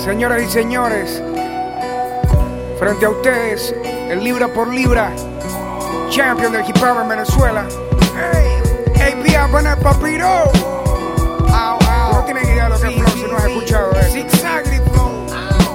Señoras y señores, frente a ustedes, el libra por libra, champion del hip hop en Venezuela. AP en el papiro. No tienen idea de lo que es flow si no has escuchado eso. Zigzag flow.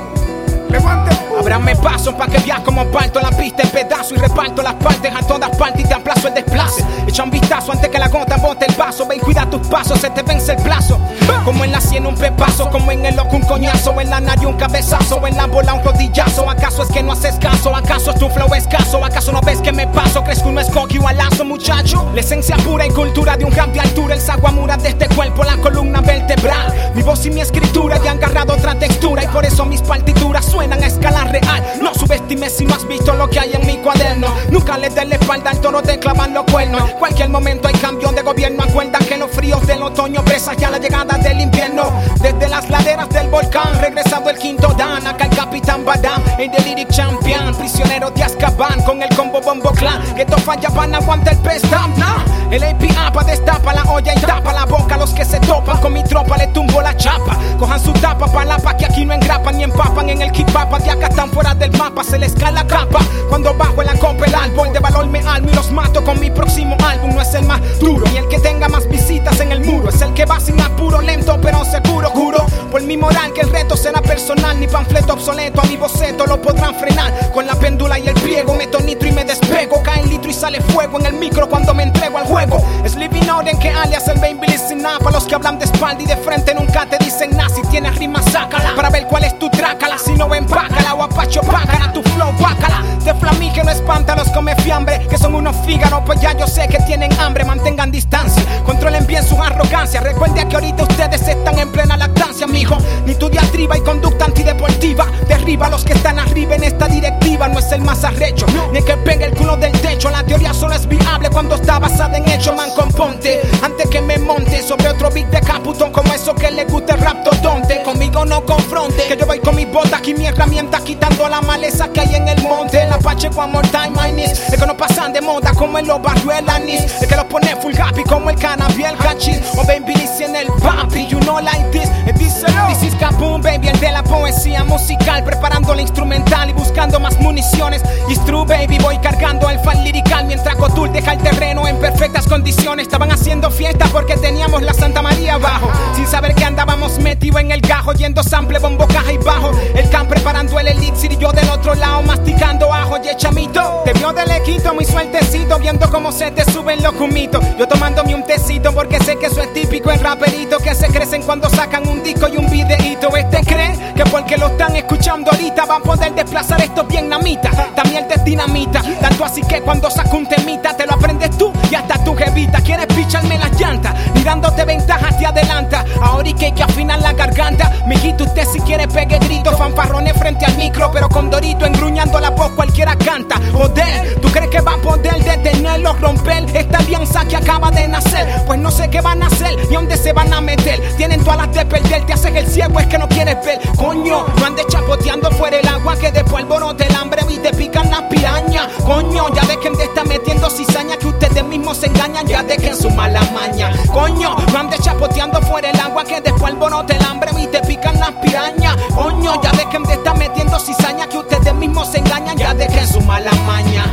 Levante. Ábrame paso pa' que veas como parto la pista en pedazo y reparto las partes a todas partes y te aplazo el desplace. Echa un vistazo antes que la gota bote el vaso. Ve y cuida tus pasos, se te vence el plazo. Como en la sien un pepazo, como en el ojo un coñazo, en la nariz un cabezazo, en la bola un rodillazo. ¿Acaso es que no haces caso? ¿Acaso es tu flow escaso? ¿Acaso no ves que me paso? ¿Crees que uno es coqui o alazo, muchacho? La esencia pura y cultura de un rap de altura. El saguamura de este cuerpo, la columna vertebral. Mi voz y mi escritura ya han agarrado otra textura. Y por eso mis partituras suenan a escala real. No subestimes si no has visto lo que hay en mi cuaderno. Nunca le des la espalda al toro, te clavan los cuernos. En cualquier momento hay cambio de gobierno. Acuerda que los fríos del otoño presagia la llegada del invierno. Desde las laderas del volcán, regresado el quinto dan. Acá el Capitán Badam, el de Lyric Champion. Prisionero de Azkaban, con el combo Bombo Clan. Que esto falla van aguanta el pez down, nah. El APA destapa la olla y tapa la boca. Los que se topan con mi tropa le tumbo la chapa. Cojan su tapa pa' la pa' que aquí no engrapan ni empapan. En el kipapa de acá están fuera del mapa. Se les cae la capa cuando bajo en la copa el árbol de valor me almo y los mato con mi próximo álbum. No es el más duro ni el que tenga más visitas en el muro. Es el que va sin apuro, lento pero seguro. Juro por mi moral que el reto será personal. Ni panfleto obsoleto a mi boceto lo podrán frenar. Con la péndula y el pliego meto nitro y me despego. Cae litro y sale fuego en el micro cuando me entrego al juego. Es living orden que alias el baby listen up. A los que hablan de espalda y de frente nunca te dicen nada. Si tienes rima sácala para ver cuál es tu trácala. Si no ven pácala o apacho pácala. Tu flow guácala. De flamí que no espanta a los come fiambre. Que son unos fígaros pues ya yo sé que tienen hambre. Mantengan distancia, controlen bien su arrogancia. Recuerde que ahorita ustedes están en plena lactancia, mijo. Ni tu diatriba y conducta antideportiva derriba a los que están arriba en esta directiva. No es el más arrecho, ni el que pegue el culo del techo. La teoría solo es viable cuando está basada en hecho. Man, componte antes que me monte sobre otro beat de Caputón. Como eso que le gusta el raptodonte. Conmigo no confronte, que yo voy con mis botas y mi herramienta quitando la maleza que hay en el monte. El Apache one more time, my knees. El que no pasan de moda como en los barrios el anís. El que los pone full happy como el cannabis y el hachís. O baby dice en el papi, you know like this. Díselo. This is Kaboom, baby, el de la poesía musical. Preparando la instrumental y buscando más municiones. It's true, baby, voy cargando el fan lirical. Mientras Cotul deja el terreno en perfectas condiciones. Estaban haciendo fiesta porque teníamos la Santa María abajo. Sin saber que andábamos metidos en el gajo. Yendo sample, bombo, caja y bajo. El can preparando el elixir y yo del otro lado masticando ajo. Y chamito, te vio de lequito muy sueltecito. Viendo cómo se te suben los cumitos. Yo tomándome un tecito porque sé que eso es típico en raperitos que se crecen cuando sacan un disco y un videíto. Este cree que porque lo están escuchando ahorita va a poder desplazar estos vietnamitas. También te dinamita, tanto así que cuando saco un temita te lo aprendes tú y hasta tu jevita. Quieres picharme las llantas, ni dándote ventajas te adelanta. Ahora y que hay que afinar la garganta. Mijito, usted si quiere pegue grito, fanfarrones frente al micro, pero con Dorito engruñando la voz cualquiera canta. Joder, ¿tú crees que va a poder detenerlo, romper esta alianza que acaba de nacer? Pues no sé qué van a hacer ni dónde se van a meter. Tienen todas las de perder, te hacen el ciego, es que no quieres ver. Coño, no andes chapoteando fuera el agua que después alborote el hambre y te pican las pirañas. Coño, ya dejen de estar metiendo cizaña que ustedes mismos se engañan, ya dejen su mala maña. Coño, no andes chapoteando fuera el agua que después alborote el hambre y te pican las pirañas. Coño, ya dejen de estar metiendo cizaña que ustedes mismos se engañan, ya dejen su mala maña.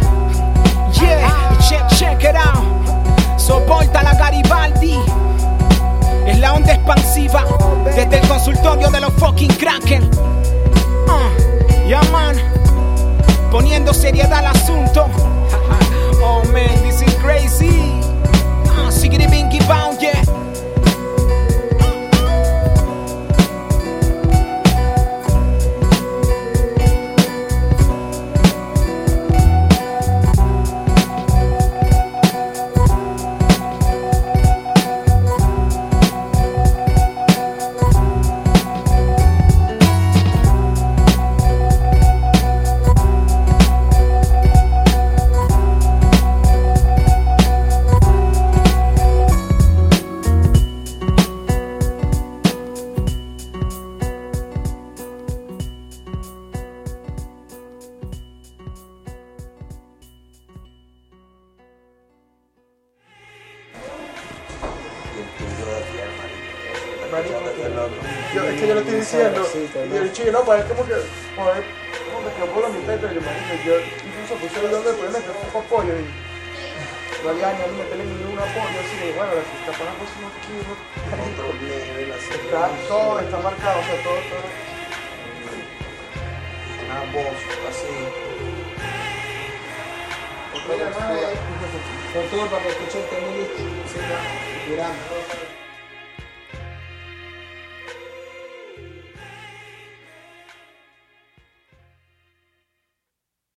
Yeah, check it out. Soporta la Garibaldi. Es la onda expansiva desde el consultorio de los fucking Kraken. Yeah man, poniendo seriedad al asunto. Oh man, this is crazy. Siggy bingy bound, yeah. marico, es que yo le estoy diciendo, y el chico, no, pues es como que, joder, como que quedó por la mitad, pero yo, marico, yo incluso puse el donde pueden meter un poco pollo y no había ni meterle ningún apoyo, así de, bueno, capaz la próxima kilo, todo está marcado, o sea, todo. Una voz así. Mira, no, Con todo para que escuchen el tema listo. Sí, mirando.